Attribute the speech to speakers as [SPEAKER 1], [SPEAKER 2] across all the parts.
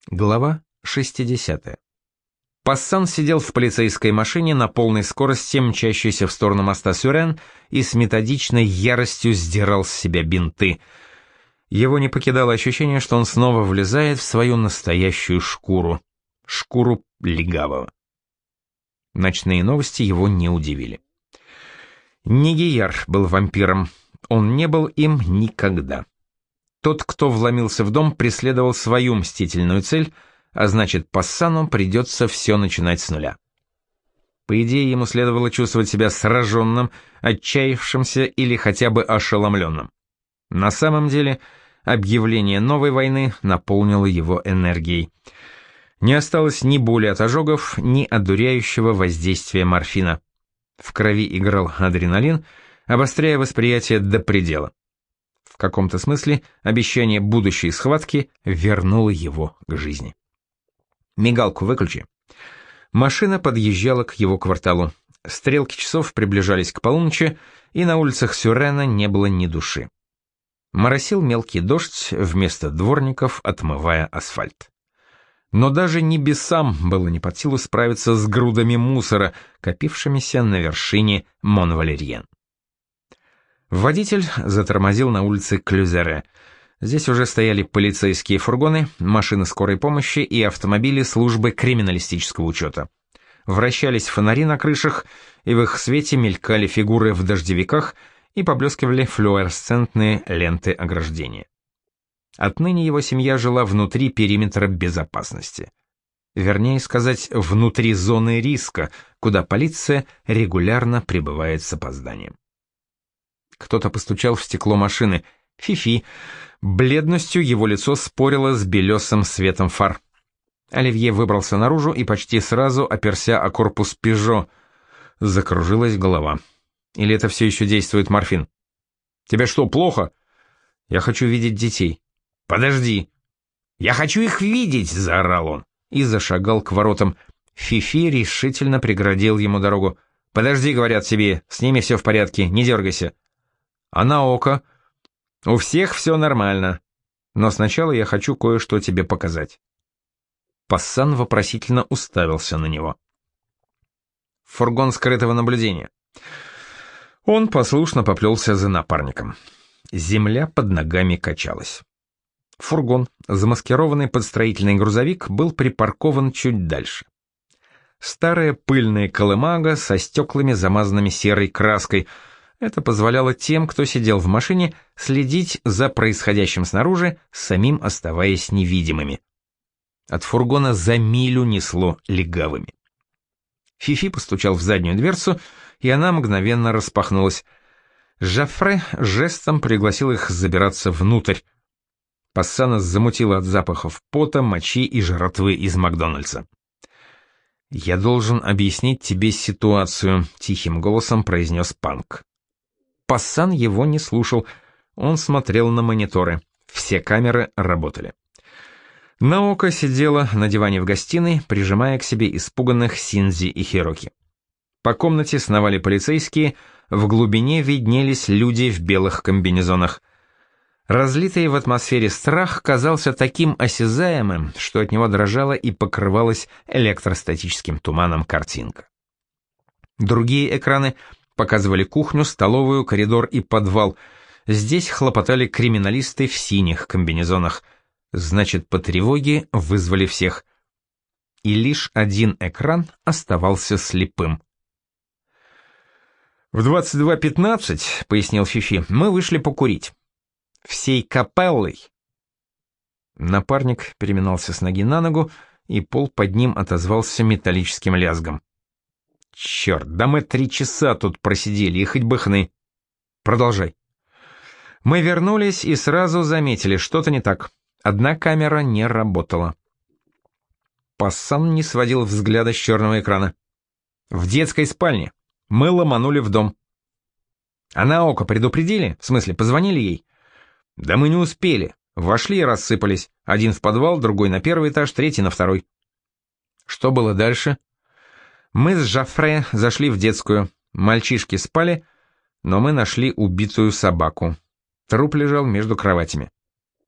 [SPEAKER 1] Глава 60. Пассан сидел в полицейской машине на полной скорости, мчащейся в сторону моста Сюрен, и с методичной яростью сдирал с себя бинты. Его не покидало ощущение, что он снова влезает в свою настоящую шкуру. Шкуру легавого. Ночные новости его не удивили. Нигияр был вампиром. Он не был им никогда. Тот, кто вломился в дом, преследовал свою мстительную цель, а значит, Пассану придется все начинать с нуля. По идее, ему следовало чувствовать себя сраженным, отчаявшимся или хотя бы ошеломленным. На самом деле, объявление новой войны наполнило его энергией. Не осталось ни боли от ожогов, ни одуряющего воздействия морфина. В крови играл адреналин, обостряя восприятие до предела. В каком-то смысле обещание будущей схватки вернуло его к жизни. «Мигалку выключи». Машина подъезжала к его кварталу. Стрелки часов приближались к полуночи, и на улицах Сюрена не было ни души. Моросил мелкий дождь, вместо дворников отмывая асфальт. Но даже небесам было не под силу справиться с грудами мусора, копившимися на вершине Мон-Валерьен. Водитель затормозил на улице Клюзере. Здесь уже стояли полицейские фургоны, машины скорой помощи и автомобили службы криминалистического учета. Вращались фонари на крышах, и в их свете мелькали фигуры в дождевиках и поблескивали флуоресцентные ленты ограждения. Отныне его семья жила внутри периметра безопасности. Вернее сказать, внутри зоны риска, куда полиция регулярно прибывает с опозданием. Кто-то постучал в стекло машины. Фифи. Бледностью его лицо спорило с белесым светом фар. Оливье выбрался наружу и почти сразу оперся о корпус «Пежо». Закружилась голова. Или это все еще действует морфин? «Тебе что, плохо?» «Я хочу видеть детей». «Подожди!» «Я хочу их видеть!» — заорал он. И зашагал к воротам. Фифи решительно преградил ему дорогу. «Подожди, — говорят тебе, — с ними все в порядке, не дергайся». «А Наока?» «У всех все нормально. Но сначала я хочу кое-что тебе показать». Пассан вопросительно уставился на него. «Фургон скрытого наблюдения». Он послушно поплелся за напарником. Земля под ногами качалась. Фургон, замаскированный под строительный грузовик, был припаркован чуть дальше. Старая пыльная колымага со стеклами, замазанными серой краской. Это позволяло тем, кто сидел в машине, следить за происходящим снаружи, самим оставаясь невидимыми. От фургона за милю несло легавыми. Фифи постучал в заднюю дверцу, и она мгновенно распахнулась. Жофре жестом пригласил их забираться внутрь. Пассана замутила от запахов пота, мочи и жратвы из Макдональдса. «Я должен объяснить тебе ситуацию», — тихим голосом произнес Панк. Пассан его не слушал, он смотрел на мониторы. Все камеры работали. Наока сидела на диване в гостиной, прижимая к себе испуганных Синзи и Хироки. По комнате сновали полицейские, в глубине виднелись люди в белых комбинезонах. Разлитый в атмосфере страх казался таким осязаемым, что от него дрожала и покрывалась электростатическим туманом картинка. Другие экраны показывали кухню, столовую, коридор и подвал. Здесь хлопотали криминалисты в синих комбинезонах. Значит, по тревоге вызвали всех. И лишь один экран оставался слепым. «В 22:15, — пояснил Фифи, — мы вышли покурить. Всей капеллой». Напарник переминался с ноги на ногу, и пол под ним отозвался металлическим лязгом. «Черт, да мы 3 часа тут просидели, и хоть бы хны. Продолжай». Мы вернулись и сразу заметили, что-то не так. Одна камера не работала. Пассан не сводил взгляда с черного экрана. «В детской спальне. Мы ломанули в дом». «А Наока предупредили? В смысле, позвонили ей?» «Да мы не успели. Вошли и рассыпались. Один в подвал, другой на 1-й этаж, третий на 2-й». «Что было дальше?» «Мы с Жофре зашли в детскую. Мальчишки спали, но мы нашли убитую собаку. Труп лежал между кроватями».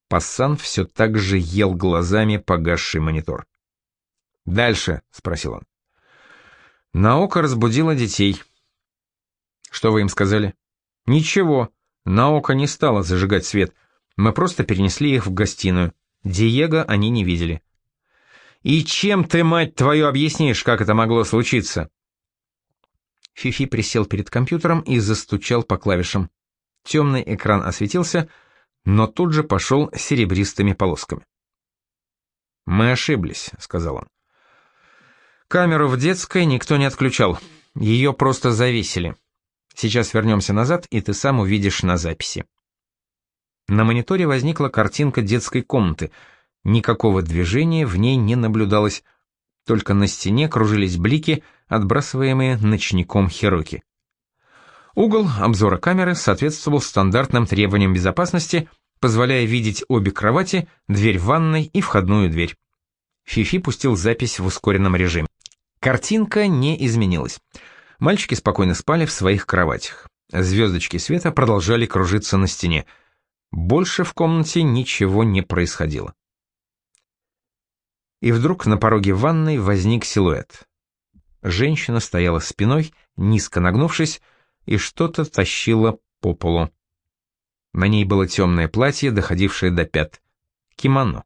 [SPEAKER 1] Пассан все так же ел глазами погасший монитор. «Дальше?» — спросил он. Наока разбудила детей. «Что вы им сказали?» «Ничего. Наока не стала зажигать свет. Мы просто перенесли их в гостиную. Диего они не видели». «И чем ты, мать твою, объяснишь, как это могло случиться?» Фифи присел перед компьютером и застучал по клавишам. Темный экран осветился, но тут же пошел серебристыми полосками. «Мы ошиблись», — сказал он. «Камеру в детской никто не отключал. Ее просто завесили. Сейчас вернемся назад, и ты сам увидишь на записи». На мониторе возникла картинка детской комнаты. Никакого движения в ней не наблюдалось. Только на стене кружились блики, отбрасываемые ночником Хироки. Угол обзора камеры соответствовал стандартным требованиям безопасности, позволяя видеть обе кровати, дверь в ванной и входную дверь. Фифи пустил запись в ускоренном режиме. Картинка не изменилась. Мальчики спокойно спали в своих кроватях. Звездочки света продолжали кружиться на стене. Больше в комнате ничего не происходило. И вдруг на пороге ванной возник силуэт. Женщина стояла спиной, низко нагнувшись, и что-то тащила по полу. На ней было темное платье, доходившее до пят. Кимоно.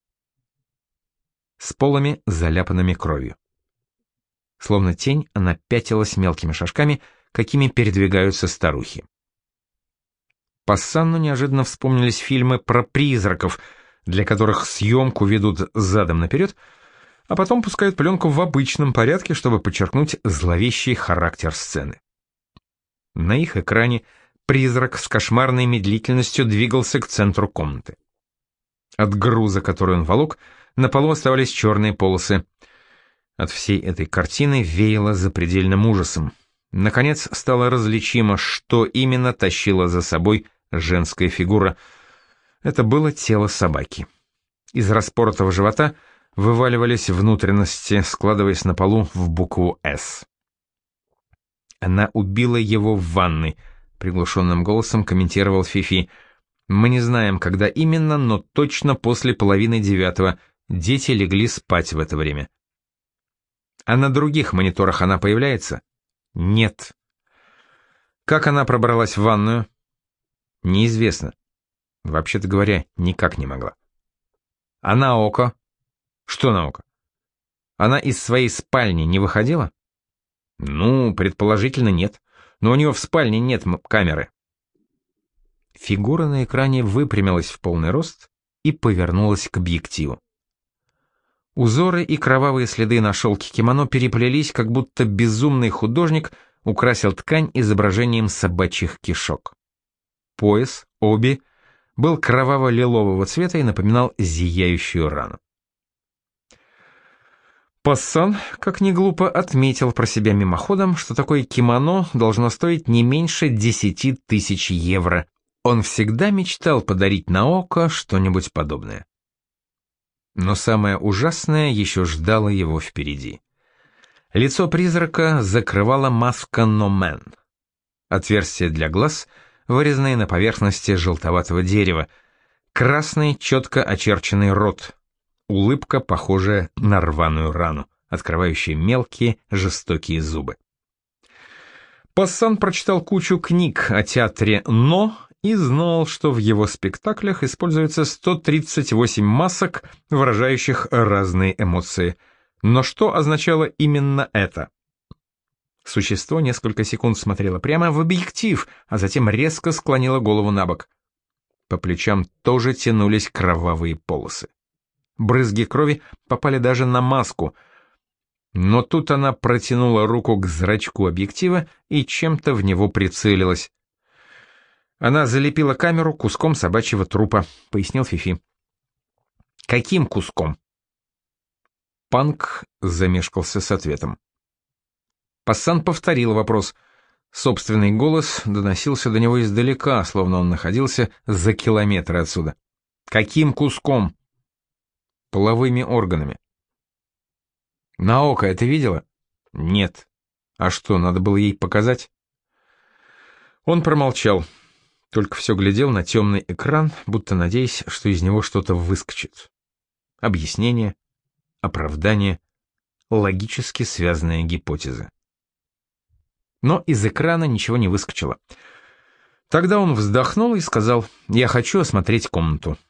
[SPEAKER 1] С полами, заляпанными кровью. Словно тень, она пятилась мелкими шажками, какими передвигаются старухи. Пассану неожиданно вспомнились фильмы про призраков, для которых съемку ведут задом наперед, а потом пускают пленку в обычном порядке, чтобы подчеркнуть зловещий характер сцены. На их экране призрак с кошмарной медлительностью двигался к центру комнаты. От груза, который он волок, на полу оставались черные полосы. От всей этой картины веяло запредельным ужасом. Наконец стало различимо, что именно тащила за собой женская фигура. Это было тело собаки. Из распоротого живота вываливались внутренности, складываясь на полу в букву «С». «Она убила его в ванной», — приглушенным голосом комментировал Фифи. «Мы не знаем, когда именно, но точно после 8:30. Дети легли спать в это время». «А на других мониторах она появляется?» «Нет». «Как она пробралась в ванную?» «Неизвестно. Вообще-то говоря, никак не могла». «А Наока?» «Что Наока?» «Она из своей спальни не выходила?» «Ну, предположительно, нет. Но у нее в спальне нет камеры». Фигура на экране выпрямилась в полный рост и повернулась к объективу. Узоры и кровавые следы на шелке кимоно переплелись, как будто безумный художник украсил ткань изображением собачьих кишок. Пояс, оби, был кроваво-лилового цвета и напоминал зияющую рану. Пассан, как ни глупо, отметил про себя мимоходом, что такое кимоно должно стоить не меньше 10 000 евро. Он всегда мечтал подарить Наока что-нибудь подобное. Но самое ужасное еще ждало его впереди. Лицо призрака закрывала маска Номен. Отверстия для глаз, вырезанные на поверхности желтоватого дерева, красный четко очерченный рот, улыбка, похожая на рваную рану, открывающая мелкие жестокие зубы. Пассан прочитал кучу книг о театре «Но» и знал, что в его спектаклях используется 138 масок, выражающих разные эмоции. Но что означало именно это? Существо несколько секунд смотрело прямо в объектив, а затем резко склонило голову на бок. По плечам тоже тянулись кровавые полосы. Брызги крови попали даже на маску. Но тут она протянула руку к зрачку объектива и чем-то в него прицелилась. Она залепила камеру куском собачьего трупа, пояснил Фифи. Каким куском? Панк замешкался с ответом. Пассан повторил вопрос. Собственный голос доносился до него издалека, словно он находился за километры отсюда. Каким куском? Половыми органами. Наока это видела? Нет. А что, надо было ей показать? Он промолчал. Только все глядел на темный экран, будто надеясь, что из него что-то выскочит. Объяснение, оправдание, логически связанные гипотезы. Но из экрана ничего не выскочило. Тогда он вздохнул и сказал: «Я хочу осмотреть комнату».